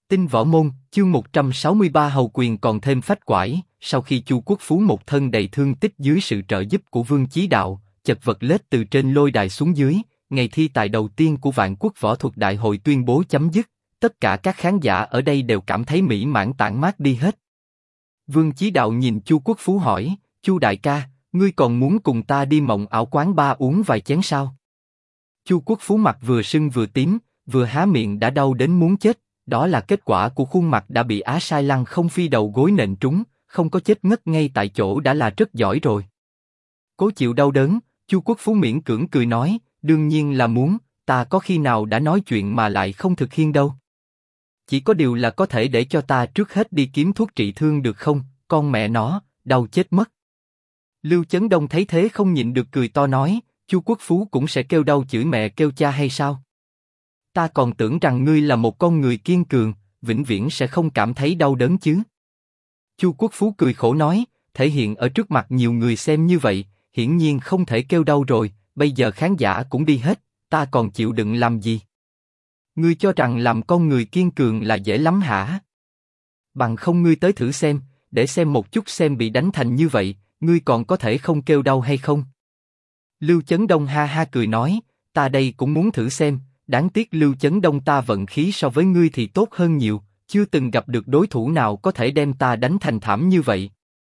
Tinh Võ Môn, chương 163 hầu quyền còn thêm phách quải. Sau khi Chu Quốc Phú một thân đầy thương tích dưới sự trợ giúp của Vương Chí Đạo, chật vật lết từ trên lôi đài xuống dưới, ngày thi tài đầu tiên của Vạn Quốc Võ Thuật Đại hội tuyên bố chấm dứt. Tất cả các khán giả ở đây đều cảm thấy mỹ mãn tản mát đi hết. Vương Chí Đạo nhìn Chu Quốc Phú hỏi, Chu đại ca, ngươi còn muốn cùng ta đi Mộng Ảo quán ba uống vài chén sao? Chu Quốc Phú mặt vừa sưng vừa tím, vừa há miệng đã đau đến muốn chết. Đó là kết quả của khuôn mặt đã bị Á Sai Lăng không phi đầu gối nện trúng, không có chết ngất ngay tại chỗ đã là rất giỏi rồi. Cố chịu đau đớn, Chu Quốc Phú miễn cưỡng cười nói, đương nhiên là muốn, ta có khi nào đã nói chuyện mà lại không thực hiện đâu. Chỉ có điều là có thể để cho ta trước hết đi kiếm thuốc trị thương được không, con mẹ nó, đau chết mất. Lưu Chấn Đông thấy thế không nhịn được cười to nói, Chu Quốc Phú cũng sẽ kêu đau chửi mẹ kêu cha hay sao? Ta còn tưởng rằng ngươi là một con người kiên cường, vĩnh viễn sẽ không cảm thấy đau đớn chứ. Chu Quốc Phú cười khổ nói, thể hiện ở trước mặt nhiều người xem như vậy, hiển nhiên không thể kêu đau rồi, bây giờ khán giả cũng đi hết, ta còn chịu đựng làm gì? Ngươi cho rằng làm con người kiên cường là dễ lắm hả? Bằng không ngươi tới thử xem, để xem một chút xem bị đánh thành như vậy, ngươi còn có thể không kêu đau hay không? Lưu Chấn Đông ha ha cười nói, ta đây cũng muốn thử xem. Đáng tiếc Lưu Chấn Đông ta vận khí so với ngươi thì tốt hơn nhiều, chưa từng gặp được đối thủ nào có thể đem ta đánh thành thảm như vậy.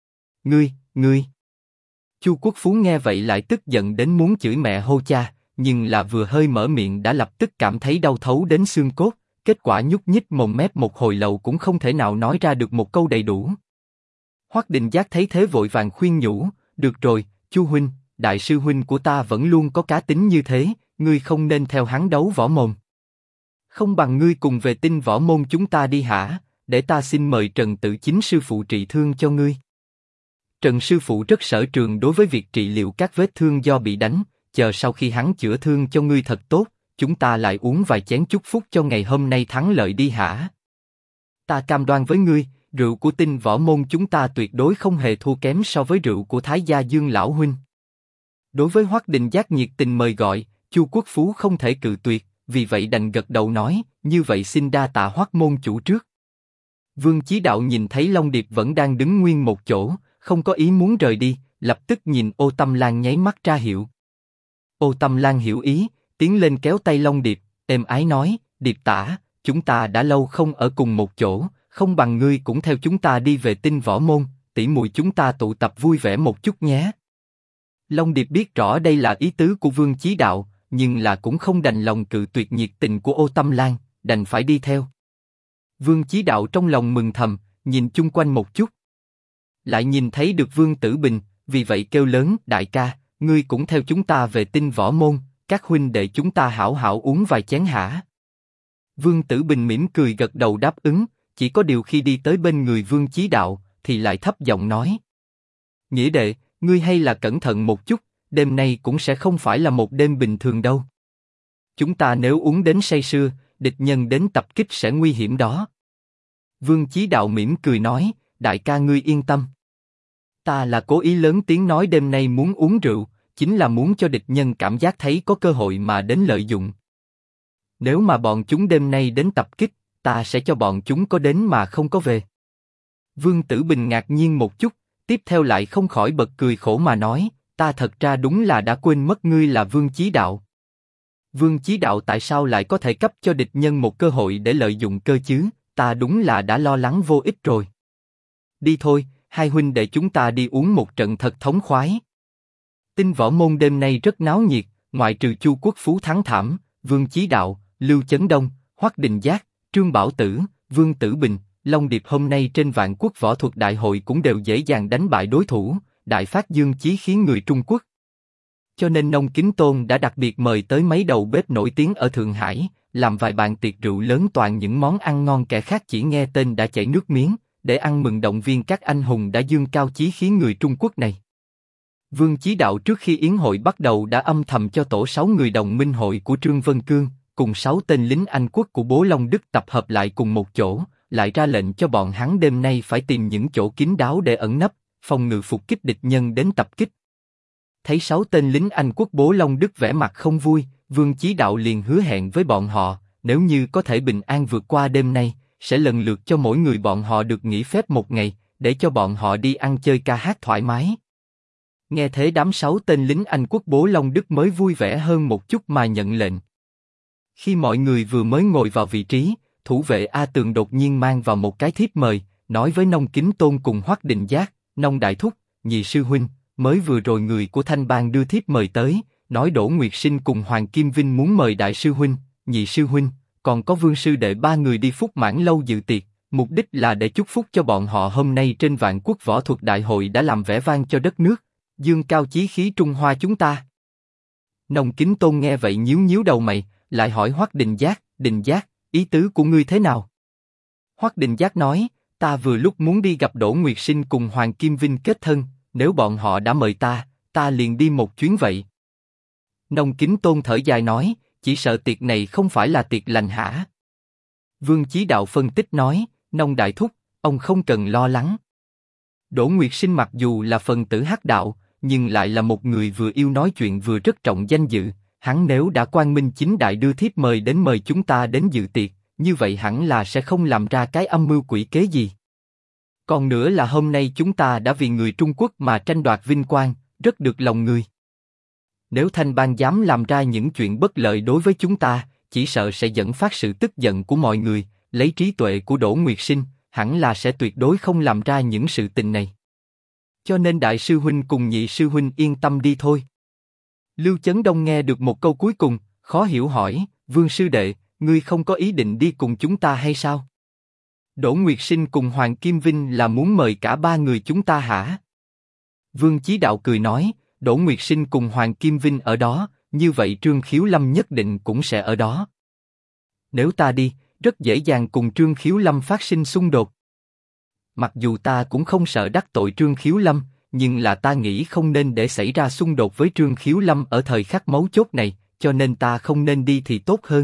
Ngươi. Chu Quốc Phú nghe vậy lại tức giận đến muốn chửi mẹ hô cha, nhưng là vừa hơi mở miệng đã lập tức cảm thấy đau thấu đến xương cốt, kết quả nhúc nhích mồm mép một hồi lâu cũng không thể nào nói ra được một câu đầy đủ. Hoắc Đình Giác thấy thế vội vàng khuyên nhủ, được rồi, Chu huynh, đại sư huynh của ta vẫn luôn có cá tính như thế. Ngươi không nên theo hắn đấu võ mồm. Không bằng ngươi cùng về Tinh Võ Môn chúng ta đi hả, để ta xin mời Trần Tự Chính sư phụ trị thương cho ngươi. Trần sư phụ rất sở trường đối với việc trị liệu các vết thương do bị đánh, chờ sau khi hắn chữa thương cho ngươi thật tốt, chúng ta lại uống vài chén chúc phúc cho ngày hôm nay thắng lợi đi hả. Ta cam đoan với ngươi, rượu của Tinh Võ Môn chúng ta tuyệt đối không hề thua kém so với rượu của Thái Gia Dương lão huynh. Đối với Hoắc Đình Giác nhiệt tình mời gọi, Chu Quốc Phú không thể cự tuyệt, vì vậy đành gật đầu nói, như vậy xin đa tạ Hoắc môn chủ trước. Vương Chí Đạo nhìn thấy Long Điệp vẫn đang đứng nguyên một chỗ, không có ý muốn rời đi, lập tức nhìn Ô Tâm Lan nháy mắt ra hiệu. Ô Tâm Lan hiểu ý, tiến lên kéo tay Long Điệp, êm ái nói, Điệp tả, chúng ta đã lâu không ở cùng một chỗ, không bằng ngươi cũng theo chúng ta đi về Tinh Võ Môn, tỷ muội chúng ta tụ tập vui vẻ một chút nhé. Long Điệp biết rõ đây là ý tứ của Vương Chí Đạo, nhưng là cũng không đành lòng cự tuyệt nhiệt tình của Ô Tâm Lan, đành phải đi theo. Vương Chí Đạo trong lòng mừng thầm, nhìn chung quanh một chút, lại nhìn thấy được Vương Tử Bình, vì vậy kêu lớn, đại ca, ngươi cũng theo chúng ta về Tinh Võ Môn, các huynh đệ chúng ta hảo hảo uống vài chén hả? Vương Tử Bình mỉm cười gật đầu đáp ứng, chỉ có điều khi đi tới bên người Vương Chí Đạo, thì lại thấp giọng nói, nghĩa đệ, ngươi hay là cẩn thận một chút. Đêm nay cũng sẽ không phải là một đêm bình thường đâu. Chúng ta nếu uống đến say sưa, địch nhân đến tập kích sẽ nguy hiểm đó. Vương Chí Đạo mỉm cười nói, đại ca ngươi yên tâm. Ta là cố ý lớn tiếng nói đêm nay muốn uống rượu, chính là muốn cho địch nhân cảm giác thấy có cơ hội mà đến lợi dụng. Nếu mà bọn chúng đêm nay đến tập kích, ta sẽ cho bọn chúng có đến mà không có về. Vương Tử Bình ngạc nhiên một chút, tiếp theo lại không khỏi bật cười khổ mà nói, ta thật ra đúng là đã quên mất ngươi là Vương Chí Đạo. Vương Chí Đạo tại sao lại có thể cấp cho địch nhân một cơ hội để lợi dụng cơ chứ? Ta đúng là đã lo lắng vô ích rồi. Đi thôi, hai huynh đệ chúng ta đi uống một trận thật thống khoái. Tinh Võ Môn đêm nay rất náo nhiệt, ngoại trừ Chu Quốc Phú thắng thảm, Vương Chí Đạo, Lưu Chấn Đông, Hoắc Đình Giác, Trương Bảo Tử, Vương Tử Bình, Long Điệp hôm nay trên Vạn Quốc Võ Thuật Đại hội cũng đều dễ dàng đánh bại đối thủ. Đại phát dương chí khiến người Trung Quốc. Cho nên Nông Kính Tôn đã đặc biệt mời tới mấy đầu bếp nổi tiếng ở Thượng Hải, làm vài bàn tiệc rượu lớn toàn những món ăn ngon kẻ khác chỉ nghe tên đã chảy nước miếng, để ăn mừng động viên các anh hùng đã dương cao chí khí người Trung Quốc này. Vương Chí Đạo trước khi yến hội bắt đầu đã âm thầm cho tổ 6 người đồng minh hội của Trương Vân Cương, cùng 6 tên lính Anh quốc của Bố Long Đức tập hợp lại cùng một chỗ, lại ra lệnh cho bọn hắn đêm nay phải tìm những chỗ kín đáo để ẩn nấp, phòng ngự phục kích địch nhân đến tập kích. Thấy 6 tên lính Anh quốc Bố Long Đức vẻ mặt không vui, Vương Chí Đạo liền hứa hẹn với bọn họ, nếu như có thể bình an vượt qua đêm nay, sẽ lần lượt cho mỗi người bọn họ được nghỉ phép một ngày, để cho bọn họ đi ăn chơi ca hát thoải mái. Nghe thế đám 6 tên lính Anh quốc Bố Long Đức mới vui vẻ hơn một chút mà nhận lệnh. Khi mọi người vừa mới ngồi vào vị trí, thủ vệ A Tường đột nhiên mang vào một cái thiếp mời, nói với Nông Kính Tôn cùng Hoắc Định Giác, Nông Đại Thúc, Nhị Sư Huynh, mới vừa rồi người của Thanh Bang đưa thiếp mời tới, nói Đỗ Nguyệt Sinh cùng Hoàng Kim Vinh muốn mời Đại Sư Huynh, Nhị Sư Huynh, còn có Vương Sư Đệ 3 người đi Phúc Mãn Lâu dự tiệc, mục đích là để chúc phúc cho bọn họ hôm nay trên Vạn Quốc Võ Thuật Đại hội đã làm vẻ vang cho đất nước, dương cao chí khí Trung Hoa chúng ta. Nông Kính Tôn nghe vậy nhíu nhíu đầu mày, lại hỏi Hoắc Định Giác, ý tứ của ngươi thế nào? Hoắc Định Giác nói, ta vừa lúc muốn đi gặp Đỗ Nguyệt Sinh cùng Hoàng Kim Vinh kết thân, nếu bọn họ đã mời ta liền đi một chuyến vậy. Nông Kính Tôn thở dài nói, chỉ sợ tiệc này không phải là tiệc lành hả? Vương Chí Đạo phân tích nói, Nông Đại Thúc, ông không cần lo lắng. Đỗ Nguyệt Sinh mặc dù là phần tử hắc đạo, nhưng lại là một người vừa yêu nói chuyện vừa rất trọng danh dự. Hắn nếu đã quang minh chính đại đưa thiếp mời đến mời chúng ta đến dự tiệc, như vậy hẳn là sẽ không làm ra cái âm mưu quỷ kế gì. Còn nữa là hôm nay chúng ta đã vì người Trung Quốc mà tranh đoạt vinh quang, rất được lòng người. Nếu Thanh Bang dám làm ra những chuyện bất lợi đối với chúng ta, chỉ sợ sẽ dẫn phát sự tức giận của mọi người. Lấy trí tuệ của Đỗ Nguyệt Sinh, hẳn là sẽ tuyệt đối không làm ra những sự tình này. Cho nên Đại Sư Huynh cùng Nhị Sư Huynh yên tâm đi thôi. Lưu Chấn Đông nghe được một câu cuối cùng, khó hiểu hỏi, Vương Sư Đệ, ngươi không có ý định đi cùng chúng ta hay sao? Đỗ Nguyệt Sinh cùng Hoàng Kim Vinh là muốn mời cả 3 người chúng ta hả? Vương Chí Đạo cười nói, Đỗ Nguyệt Sinh cùng Hoàng Kim Vinh ở đó, như vậy Trương Khiếu Lâm nhất định cũng sẽ ở đó. Nếu ta đi, rất dễ dàng cùng Trương Khiếu Lâm phát sinh xung đột. Mặc dù ta cũng không sợ đắc tội Trương Khiếu Lâm, nhưng là ta nghĩ không nên để xảy ra xung đột với Trương Khiếu Lâm ở thời khắc mấu chốt này, cho nên ta không nên đi thì tốt hơn.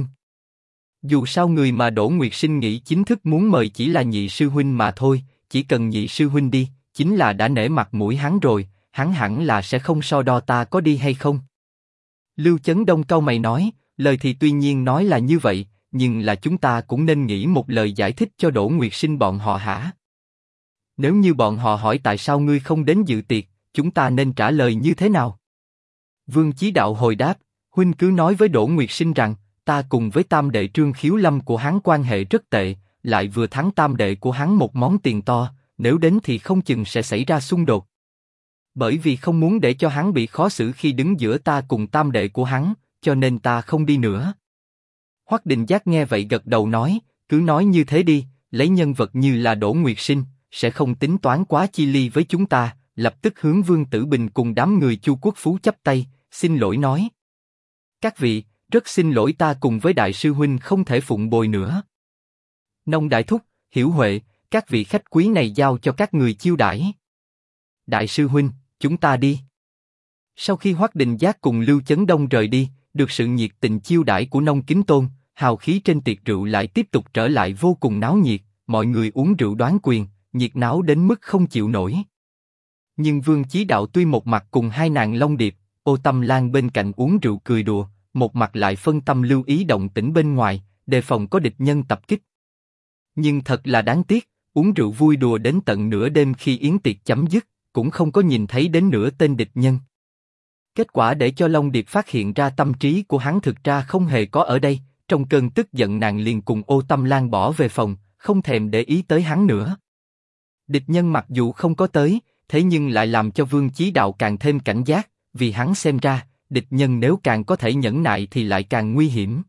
Dù sao người mà Đỗ Nguyệt Sinh nghĩ chính thức muốn mời chỉ là Nhị Sư Huynh mà thôi, chỉ cần Nhị Sư Huynh đi, chính là đã nể mặt mũi hắn rồi, hắn hẳn là sẽ không so đo ta có đi hay không. Lưu Chấn Đông cau mày nói, lời thì tuy nhiên nói là như vậy, nhưng là chúng ta cũng nên nghĩ một lời giải thích cho Đỗ Nguyệt Sinh bọn họ hả? Nếu như bọn họ hỏi tại sao ngươi không đến dự tiệc, chúng ta nên trả lời như thế nào? Vương Chí Đạo hồi đáp, huynh cứ nói với Đỗ Nguyệt Sinh rằng, ta cùng với tam đệ Trương Khiếu Lâm của hắn quan hệ rất tệ, lại vừa thắng tam đệ của hắn một món tiền to, nếu đến thì không chừng sẽ xảy ra xung đột. Bởi vì không muốn để cho hắn bị khó xử khi đứng giữa ta cùng tam đệ của hắn, cho nên ta không đi nữa. Hoắc Định Giác nghe vậy gật đầu nói, cứ nói như thế đi, lấy nhân vật như là Đỗ Nguyệt Sinh, sẽ không tính toán quá chi ly với chúng ta, lập tức hướng Vương Tử Bình cùng đám người Chu Quốc Phú chắp tay, xin lỗi nói. Các vị, rất xin lỗi ta cùng với Đại Sư Huynh không thể phụng bồi nữa. Nông Đại Thúc, Hiểu Huệ, các vị khách quý này giao cho các người chiêu đãi. Đại Sư Huynh, chúng ta đi. Sau khi Hoắc Định Giác cùng Lưu Chấn Đông rời đi, được sự nhiệt tình chiêu đãi của Nông Kính Tôn, hào khí trên tiệc rượu lại tiếp tục trở lại vô cùng náo nhiệt, mọi người uống rượu đoán quyền, nhiệt náo đến mức không chịu nổi. Nhưng Vương Chí Đạo tuy một mặt cùng hai nàng Long Điệp, Ô Tâm Lan bên cạnh uống rượu cười đùa, một mặt lại phân tâm lưu ý động tĩnh bên ngoài, đề phòng có địch nhân tập kích. Nhưng thật là đáng tiếc, uống rượu vui đùa đến tận nửa đêm khi yến tiệc chấm dứt, cũng không có nhìn thấy đến nửa tên địch nhân. Kết quả để cho Long Điệp phát hiện ra tâm trí của hắn thực ra không hề có ở đây, trong cơn tức giận nàng liền cùng Ô Tâm Lan bỏ về phòng, không thèm để ý tới hắn nữa. Địch nhân mặc dù không có tới, thế nhưng lại làm cho Vương Chí Đạo càng thêm cảnh giác, vì hắn xem ra, địch nhân nếu càng có thể nhẫn nại thì lại càng nguy hiểm.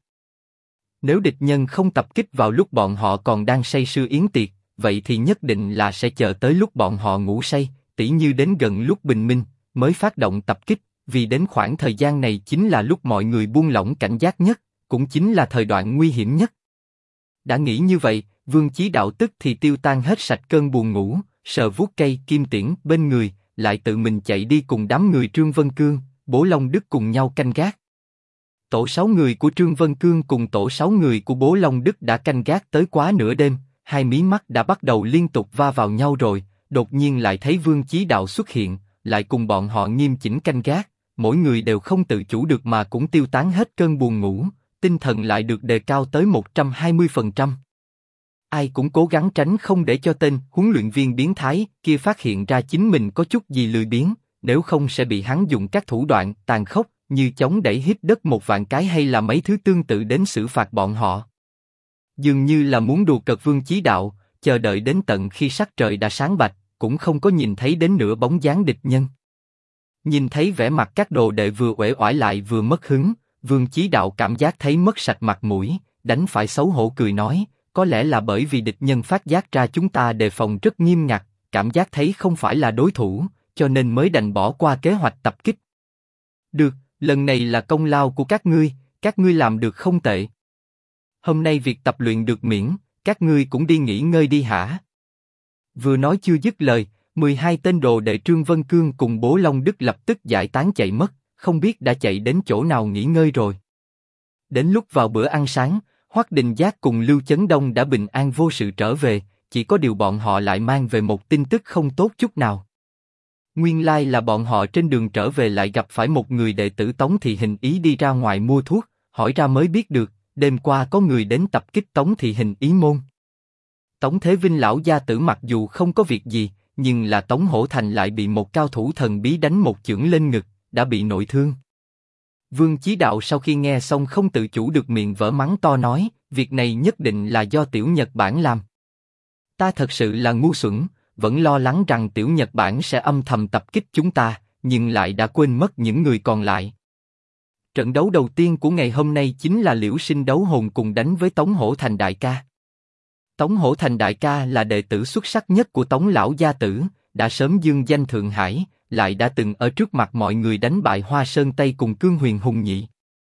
Nếu địch nhân không tập kích vào lúc bọn họ còn đang say sưa yến tiệc, vậy thì nhất định là sẽ chờ tới lúc bọn họ ngủ say, tỉ như đến gần lúc bình minh, mới phát động tập kích, vì đến khoảng thời gian này chính là lúc mọi người buông lỏng cảnh giác nhất, cũng chính là thời đoạn nguy hiểm nhất. Đã nghĩ như vậy, Vương Chí Đạo tức thì tiêu tan hết sạch cơn buồn ngủ, sờ vuốt cây kim tiễn bên người, lại tự mình chạy đi cùng đám người Trương Vân Cương, Bố Long Đức cùng nhau canh gác. Tổ 6 người của Trương Vân Cương cùng tổ 6 người của Bố Long Đức đã canh gác tới quá nửa đêm, hai mí mắt đã bắt đầu liên tục va vào nhau rồi, đột nhiên lại thấy Vương Chí Đạo xuất hiện, lại cùng bọn họ nghiêm chỉnh canh gác, mỗi người đều không tự chủ được mà cũng tiêu tán hết cơn buồn ngủ, tinh thần lại được đề cao tới 120%. Ai cũng cố gắng tránh không để cho tên huấn luyện viên biến thái kia phát hiện ra chính mình có chút gì lười biếng, nếu không sẽ bị hắn dùng các thủ đoạn tàn khốc như chống đẩy hít đất 1.000 cái hay là mấy thứ tương tự đến xử phạt bọn họ. Dường như là muốn đùa cợt Vương Chí Đạo, chờ đợi đến tận khi sắc trời đã sáng bạch, cũng không có nhìn thấy đến nửa bóng dáng địch nhân. Nhìn thấy vẻ mặt các đồ đệ vừa uể oải lại vừa mất hứng, Vương Chí Đạo cảm giác thấy mất sạch mặt mũi, đành phải xấu hổ cười nói, có lẽ là bởi vì địch nhân phát giác ra chúng ta đề phòng rất nghiêm ngặt, cảm giác thấy không phải là đối thủ, cho nên mới đành bỏ qua kế hoạch tập kích. Được, lần này là công lao của các ngươi làm được không tệ. Hôm nay việc tập luyện được miễn, các ngươi cũng đi nghỉ ngơi đi hả? Vừa nói chưa dứt lời, 12 tên đồ đệ Trương Vân Cương cùng Bố Long Đức lập tức giải tán chạy mất, không biết đã chạy đến chỗ nào nghỉ ngơi rồi. Đến lúc vào bữa ăn sáng, Hoắc Đình Giác cùng Lưu Chấn Đông đã bình an vô sự trở về, chỉ có điều bọn họ lại mang về một tin tức không tốt chút nào. Nguyên lai là bọn họ trên đường trở về lại gặp phải một người đệ tử Tống Thị Hình Ý đi ra ngoài mua thuốc, hỏi ra mới biết được, đêm qua có người đến tập kích Tống Thị Hình Ý môn. Tống Thế Vinh lão gia tử mặc dù không có việc gì, nhưng là Tống Hổ Thành lại bị một cao thủ thần bí đánh một chưởng lên ngực, đã bị nội thương. Vương Chí Đạo sau khi nghe xong không tự chủ được miệng vỡ mắng to nói, việc này nhất định là do Tiểu Nhật Bản làm. Ta thật sự là ngu xuẩn, vẫn lo lắng rằng Tiểu Nhật Bản sẽ âm thầm tập kích chúng ta, nhưng lại đã quên mất những người còn lại. Trận đấu đầu tiên của ngày hôm nay chính là Liễu Sinh đấu hồn cùng đánh với Tống Hổ Thành đại ca. Tống Hổ Thành đại ca là đệ tử xuất sắc nhất của Tống lão gia tử, đã sớm dương danh Thượng Hải, lại đã từng ở trước mặt mọi người đánh bại Hoa Sơn Tây cùng Cương Huyền Hùng Nhị.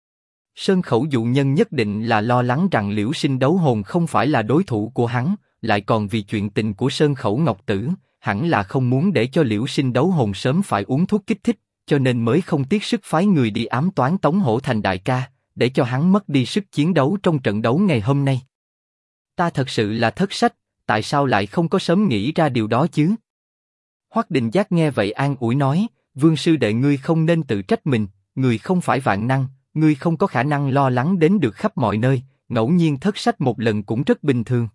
Sơn Khẩu dụ nhân nhất định là lo lắng rằng Liễu Sinh đấu hồn không phải là đối thủ của hắn, lại còn vì chuyện tình của Sơn Khẩu Ngọc Tử, hẳn là không muốn để cho Liễu Sinh đấu hồn sớm phải uống thuốc kích thích, cho nên mới không tiếc sức phái người đi ám toán Tống Hổ Thành đại ca, để cho hắn mất đi sức chiến đấu trong trận đấu ngày hôm nay. Ta thật sự là thất sách, tại sao lại không có sớm nghĩ ra điều đó chứ? Hoắc Đình Giác nghe vậy an ủi nói, Vương sư đệ ngươi không nên tự trách mình, người không phải vạn năng, ngươi không có khả năng lo lắng đến được khắp mọi nơi, ngẫu nhiên thất sách một lần cũng rất bình thường.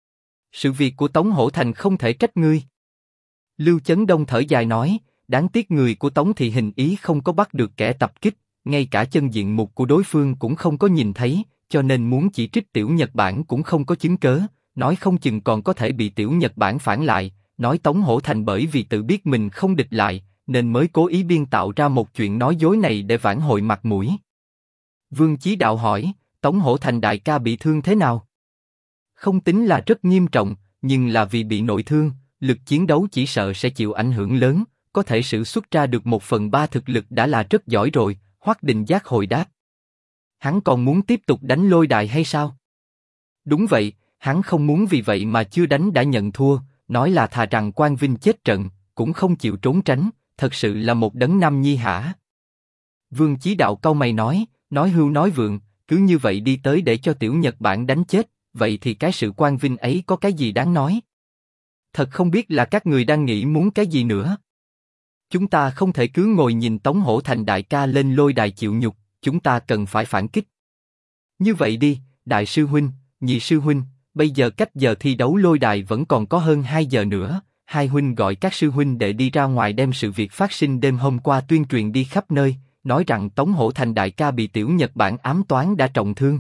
Sự việc của Tống Hổ Thành không thể trách ngươi. Lưu Chấn Đông thở dài nói, đáng tiếc người của Tống Thị Hình Ý không có bắt được kẻ tập kích, ngay cả chân diện mục của đối phương cũng không có nhìn thấy, cho nên muốn chỉ trích Tiểu Nhật Bản cũng không có chứng cớ, nói không chừng còn có thể bị Tiểu Nhật Bản phản lại, nói Tống Hổ Thành bởi vì tự biết mình không địch lại, nên mới cố ý biên tạo ra một chuyện nói dối này để vãn hồi mặt mũi. Vương Chí Đạo hỏi, Tống Hổ Thành đại ca bị thương thế nào? Không tính là rất nghiêm trọng, nhưng là vì bị nội thương, lực chiến đấu chỉ sợ sẽ chịu ảnh hưởng lớn, có thể sử xuất ra được 1/3 thực lực đã là rất giỏi rồi. Hoắc Đình Giác hồi đáp. Hắn còn muốn tiếp tục đánh lôi đài hay sao? Đúng vậy, hắn không muốn vì vậy mà chưa đánh đã nhận thua, nói là thà rằng Quang Vinh chết trận, cũng không chịu trốn tránh, thật sự là một đấng nam nhi hả? Vương Chí Đạo cau mày nói hưu nói vượng, cứ như vậy đi tới để cho Tiểu Nhật Bản đánh chết, vậy thì cái sự Quang Vinh ấy có cái gì đáng nói? Thật không biết là các người đang nghĩ muốn cái gì nữa. Chúng ta không thể cứ ngồi nhìn Tống Hổ Thành đại ca lên lôi đài chịu nhục, chúng ta cần phải phản kích. Như vậy đi, đại sư huynh, nhị sư huynh, bây giờ cách giờ thi đấu lôi đài vẫn còn có hơn 2 giờ nữa, hai huynh gọi các sư huynh để đi ra ngoài đem sự việc phát sinh đêm hôm qua tuyên truyền đi khắp nơi, nói rằng Tống Hổ Thành đại ca bị Tiểu Nhật Bản ám toán đã trọng thương.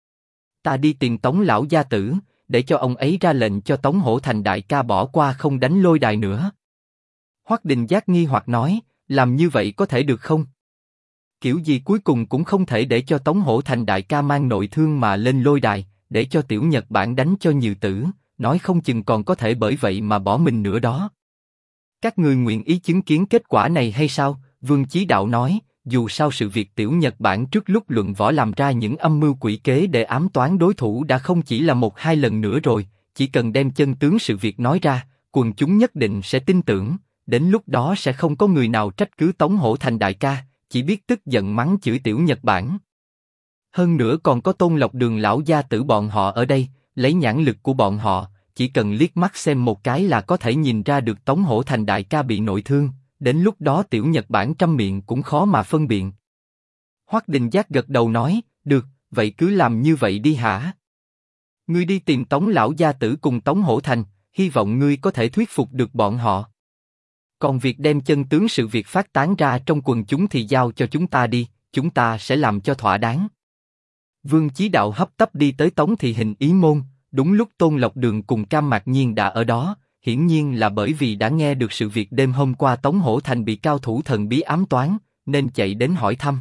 Ta đi tìm Tống lão gia tử, để cho ông ấy ra lệnh cho Tống Hổ Thành đại ca bỏ qua không đánh lôi đài nữa. Hoắc Đình Giác nghi hoặc nói, làm như vậy có thể được không? Kiểu gì cuối cùng cũng không thể để cho Tống Hổ Thành đại ca mang nội thương mà lên lôi đài, để cho Tiểu Nhật Bản đánh cho nhiều tử, nói không chừng còn có thể bởi vậy mà bỏ mình nữa đó. Các ngươi nguyện ý chứng kiến kết quả này hay sao? Vương Chí Đạo nói, dù sao sự việc Tiểu Nhật Bản trước lúc luận võ làm ra những âm mưu quỷ kế để ám toán đối thủ đã không chỉ là 1-2 lần nữa rồi, chỉ cần đem chân tướng sự việc nói ra, quần chúng nhất định sẽ tin tưởng, đến lúc đó sẽ không có người nào trách cứ Tống Hổ Thành đại ca, chỉ biết tức giận mắng chửi Tiểu Nhật Bản. Hơn nữa còn có Tôn Lộc Đường lão gia tử bọn họ ở đây, lấy nhãn lực của bọn họ, chỉ cần liếc mắt xem một cái là có thể nhìn ra được Tống Hổ Thành đại ca bị nội thương, đến lúc đó Tiểu Nhật Bản trăm miệng cũng khó mà phân biện. Hoắc Đình Giác gật đầu nói, được, vậy cứ làm như vậy đi hả? Ngươi đi tìm Tống lão gia tử cùng Tống Hổ Thành, hy vọng ngươi có thể thuyết phục được bọn họ. Còn việc đem chân tướng sự việc phát tán ra trong quần chúng thì giao cho chúng ta đi, chúng ta sẽ làm cho thỏa đáng. Vương Chí Đạo hấp tấp đi tới Tống Thị Hình Ý môn, đúng lúc Tôn Lộc Đường cùng Cam Mạc Nhiên đã ở đó, hiển nhiên là bởi vì đã nghe được sự việc đêm hôm qua Tống Hổ Thành bị cao thủ thần bí ám toán, nên chạy đến hỏi thăm.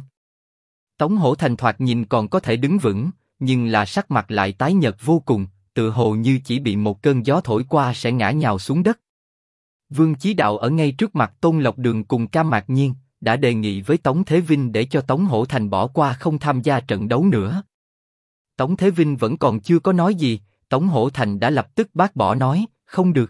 Tống Hổ Thành thoạt nhìn còn có thể đứng vững, nhưng là sắc mặt lại tái nhợt vô cùng, tựa hồ như chỉ bị một cơn gió thổi qua sẽ ngã nhào xuống đất. Vương Chí Đạo ở ngay trước mặt Tôn Lộc Đường cùng Cam Mạc Nhiên, đã đề nghị với Tống Thế Vinh để cho Tống Hổ Thành bỏ qua không tham gia trận đấu nữa. Tống Thế Vinh vẫn còn chưa có nói gì, Tống Hổ Thành đã lập tức bác bỏ nói, không được.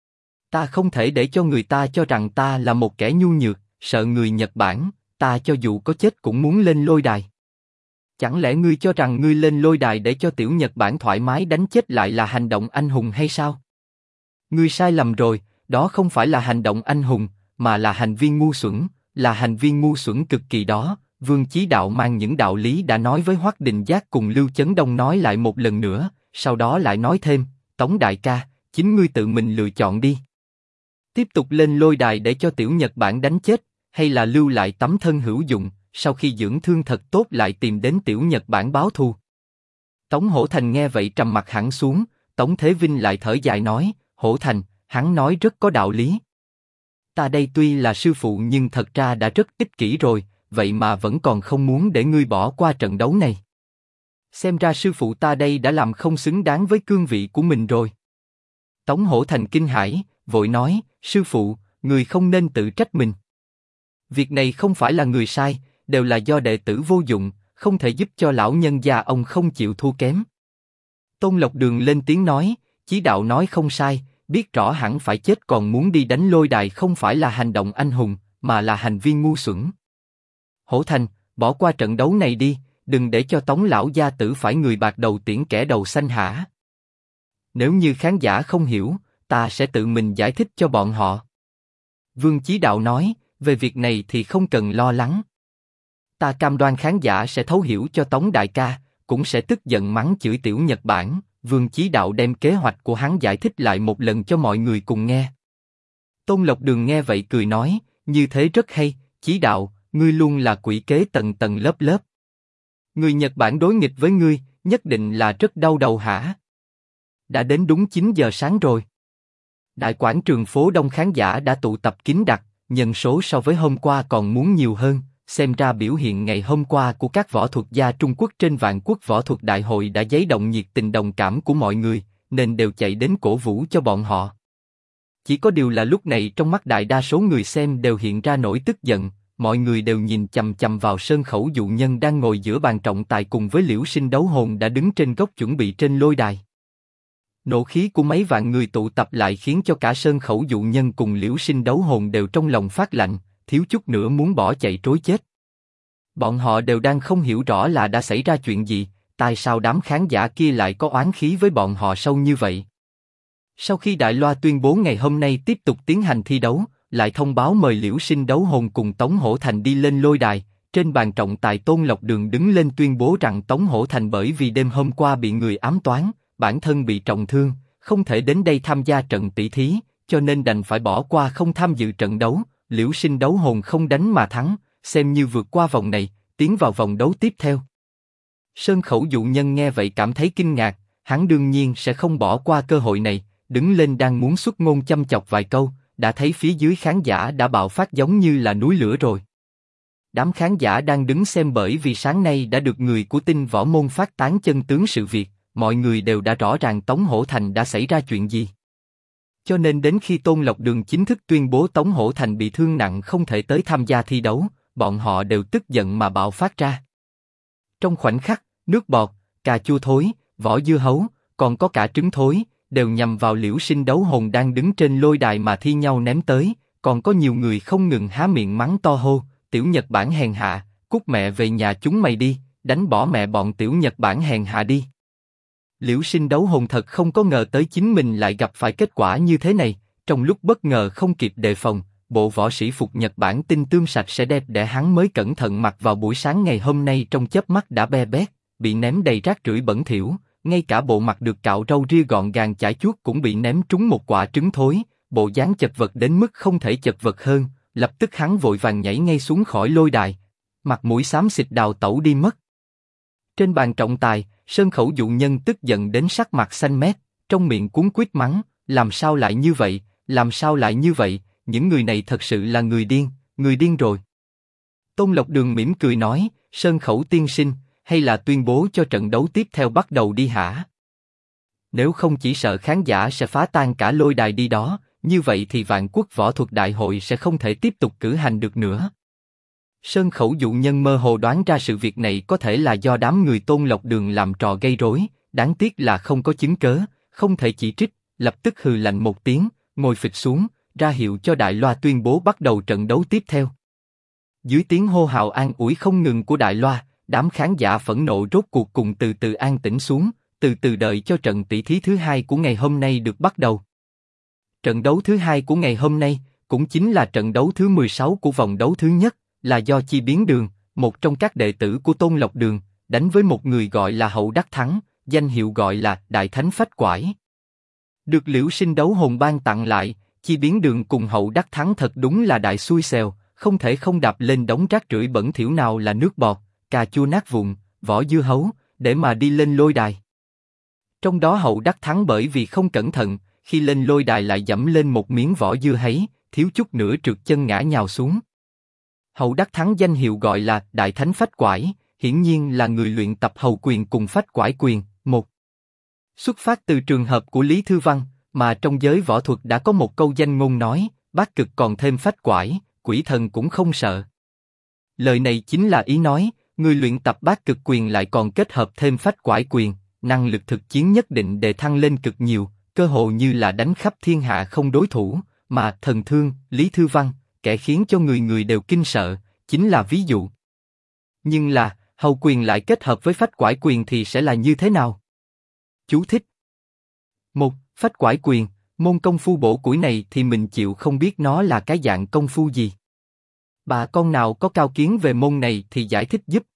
Ta không thể để cho người ta cho rằng ta là một kẻ nhu nhược, sợ người Nhật Bản, ta cho dù có chết cũng muốn lên lôi đài. Chẳng lẽ ngươi cho rằng ngươi lên lôi đài để cho tiểu Nhật Bản thoải mái đánh chết lại là hành động anh hùng hay sao? Ngươi sai lầm rồi, đó không phải là hành động anh hùng, mà là hành vi ngu xuẩn, là hành vi ngu xuẩn cực kỳ đó. Vương Chí Đạo mang những đạo lý đã nói với Hoắc Định Giác cùng Lưu Chấn Đông nói lại một lần nữa, sau đó lại nói thêm, Tống đại ca, chính ngươi tự mình lựa chọn đi. Tiếp tục lên lôi đài để cho tiểu Nhật Bản đánh chết, hay là lưu lại tấm thân hữu dụng, sau khi dưỡng thương thật tốt lại tìm đến tiểu Nhật Bản báo thù. Tống Hổ Thành nghe vậy trầm mặt hẳn xuống, Tống Thế Vinh lại thở dài nói, Hổ Thành, hắn nói rất có đạo lý. Ta đây tuy là sư phụ nhưng thật ra đã rất ích kỷ rồi, vậy mà vẫn còn không muốn để ngươi bỏ qua trận đấu này. Xem ra sư phụ ta đây đã làm không xứng đáng với cương vị của mình rồi. Tống Hổ Thành kinh hãi, vội nói, sư phụ, người không nên tự trách mình. Việc này không phải là người sai, đều là do đệ tử vô dụng, không thể giúp cho lão nhân gia ông không chịu thua kém. Tôn Lộc Đường lên tiếng nói, Chí Đạo nói không sai, biết rõ hẳn phải chết còn muốn đi đánh lôi đài không phải là hành động anh hùng, mà là hành vi ngu xuẩn. Hổ Thành, bỏ qua trận đấu này đi, đừng để cho Tống lão gia tử phải người bạc đầu tiễn kẻ đầu xanh hả? Nếu như khán giả không hiểu, ta sẽ tự mình giải thích cho bọn họ. Vương Chí Đạo nói, về việc này thì không cần lo lắng. Ta cam đoan khán giả sẽ thấu hiểu cho Tống đại ca, cũng sẽ tức giận mắng chửi tiểu Nhật Bản. Vương Chí Đạo đem kế hoạch của hắn giải thích lại một lần cho mọi người cùng nghe. Tôn Lộc Đường nghe vậy cười nói, như thế rất hay, Chí Đạo, ngươi luôn là quỷ kế tầng tầng lớp lớp. Người Nhật Bản đối nghịch với ngươi, nhất định là rất đau đầu hả? Đã đến đúng 9 giờ sáng rồi. Đại quảng trường phố đông khán giả đã tụ tập kín đặc, nhân số so với hôm qua còn muốn nhiều hơn. Xem ra biểu hiện ngày hôm qua của các võ thuật gia Trung Quốc trên Vạn Quốc Võ Thuật Đại hội đã giấy động nhiệt tình đồng cảm của mọi người, nên đều chạy đến cổ vũ cho bọn họ. Chỉ có điều là lúc này trong mắt đại đa số người xem đều hiện ra nỗi tức giận, mọi người đều nhìn chằm chằm vào Sơn Khẩu Dụ Nhân đang ngồi giữa bàn trọng tài cùng với Liễu Sinh Đấu Hồn đã đứng trên góc chuẩn bị trên lôi đài. Nộ khí của mấy vạn người tụ tập lại khiến cho cả Sơn Khẩu Dụ Nhân cùng Liễu Sinh Đấu Hồn đều trong lòng phát lạnh, thiếu chút nữa muốn bỏ chạy trối chết. Bọn họ đều đang không hiểu rõ là đã xảy ra chuyện gì, tại sao đám khán giả kia lại có oán khí với bọn họ sâu như vậy. Sau khi Đại Loa tuyên bố ngày hôm nay tiếp tục tiến hành thi đấu, lại thông báo mời Liễu Sinh Đấu Hồn cùng Tống Hổ Thành đi lên lôi đài, trên bàn trọng tài Tôn Lộc Đường đứng lên tuyên bố rằng Tống Hổ Thành bởi vì đêm hôm qua bị người ám toán, bản thân bị trọng thương, không thể đến đây tham gia trận tỷ thí, cho nên đành phải bỏ qua không tham dự trận đấu. Liễu Sinh Đấu Hồn không đánh mà thắng, xem như vượt qua vòng này, tiến vào vòng đấu tiếp theo. Sơn Khẩu Dụ Nhân nghe vậy cảm thấy kinh ngạc, hắn đương nhiên sẽ không bỏ qua cơ hội này, đứng lên đang muốn xuất ngôn châm chọc vài câu, đã thấy phía dưới khán giả đã bạo phát giống như là núi lửa rồi. Đám khán giả đang đứng xem bởi vì sáng nay đã được người của Tinh Võ Môn phát tán chân tướng sự việc, mọi người đều đã rõ ràng Tống Hổ Thành đã xảy ra chuyện gì. Cho nên đến khi Tôn Lộc Đường chính thức tuyên bố Tống Hổ Thành bị thương nặng không thể tới tham gia thi đấu, bọn họ đều tức giận mà bạo phát ra. Trong khoảnh khắc, nước bọt, cà chua thối, vỏ dưa hấu, còn có cả trứng thối, đều nhằm vào Liễu Sinh Đấu Hồn đang đứng trên lôi đài mà thi nhau ném tới, còn có nhiều người không ngừng há miệng mắng to hô, tiểu Nhật Bản hèn hạ, cút mẹ về nhà chúng mày đi, đánh bỏ mẹ bọn tiểu Nhật Bản hèn hạ đi. Liễu Sinh Đấu Hồn thật không có ngờ tới chính mình lại gặp phải kết quả như thế này, trong lúc bất ngờ không kịp đề phòng, bộ võ sĩ phục Nhật Bản tinh tươm sạch sẽ đẹp để hắn mới cẩn thận mặc vào buổi sáng ngày hôm nay trong chớp mắt đã be bét, bị ném đầy rác rưởi bẩn thỉu, ngay cả bộ mặt được cạo râu ria gọn gàng chải chuốt cũng bị ném trúng một quả trứng thối, bộ dáng chật vật đến mức không thể chật vật hơn. Lập tức hắn vội vàng nhảy ngay xuống khỏi lôi đài, mặt mũi xám xịt đào tẩu đi mất. Trên bàn trọng tài, Sơn Khẩu dụ nhân tức giận đến sắc mặt xanh mét, trong miệng cuống quýt mắng, làm sao lại như vậy, làm sao lại như vậy, những người này thật sự là người điên rồi. Tôn Lộc Đường mỉm cười nói, Sơn Khẩu tiên sinh, hay là tuyên bố cho trận đấu tiếp theo bắt đầu đi hả? Nếu không chỉ sợ khán giả sẽ phá tan cả lôi đài đi đó, như vậy thì Vạn Quốc Võ Thuật Đại hội sẽ không thể tiếp tục cử hành được nữa. Sơn Khẩu dụ nhân mơ hồ đoán ra sự việc này có thể là do đám người Tôn Lộc Đường làm trò gây rối, đáng tiếc là không có chứng cớ, không thể chỉ trích, lập tức hừ lạnh một tiếng, ngồi phịch xuống, ra hiệu cho Đại Loa tuyên bố bắt đầu trận đấu tiếp theo. Dưới tiếng hô hào an ủi không ngừng của Đại Loa, đám khán giả phẫn nộ rốt cuộc cùng từ từ an tĩnh xuống, từ từ đợi cho trận tỷ thí thứ hai của ngày hôm nay được bắt đầu. Trận đấu thứ hai của ngày hôm nay, cũng chính là trận đấu thứ 16 của vòng đấu thứ nhất, là do Chi Biến Đường, một trong các đệ tử của Tôn Lộc Đường, đánh với một người gọi là Hậu Đắc Thắng, danh hiệu gọi là Đại Thánh Phách Quải. Được Liễu Sinh Đấu Hồn ban tặng lại, Chi Biến Đường cùng Hậu Đắc Thắng thật đúng là đại xui xẻo, không thể không đạp lên đống rác rưởi bẩn thỉu nào là nước bọt, cà chua nát vụn, vỏ dưa hấu, để mà đi lên lôi đài. Trong đó Hậu Đắc Thắng bởi vì không cẩn thận, khi lên lôi đài lại dẫm lên một miếng vỏ dưa hấy, thiếu chút nữa trượt chân ngã nhào xuống. Hậu Đắc Thắng danh hiệu gọi là Đại Thánh Phách Quải, hiển nhiên là người luyện tập hầu quyền cùng phách quải quyền. Một, xuất phát từ trường hợp của Lý Thư Văn, mà trong giới võ thuật đã có một câu danh ngôn nói, bát cực còn thêm phách quải, quỷ thần cũng không sợ. Lời này chính là ý nói, người luyện tập bát cực quyền lại còn kết hợp thêm phách quải quyền, năng lực thực chiến nhất định đề thăng lên cực nhiều, cơ hồ như là đánh khắp thiên hạ không đối thủ, mà thần thương, Lý Thư Văn, kẻ khiến cho người người đều kinh sợ, chính là ví dụ. Nhưng là, hầu quyền lại kết hợp với phách quải quyền thì sẽ là như thế nào? Chú thích. Một, phách quải quyền, môn công phu bổ củi này thì mình chịu không biết nó là cái dạng công phu gì. Bà con nào có cao kiến về môn này thì giải thích giúp,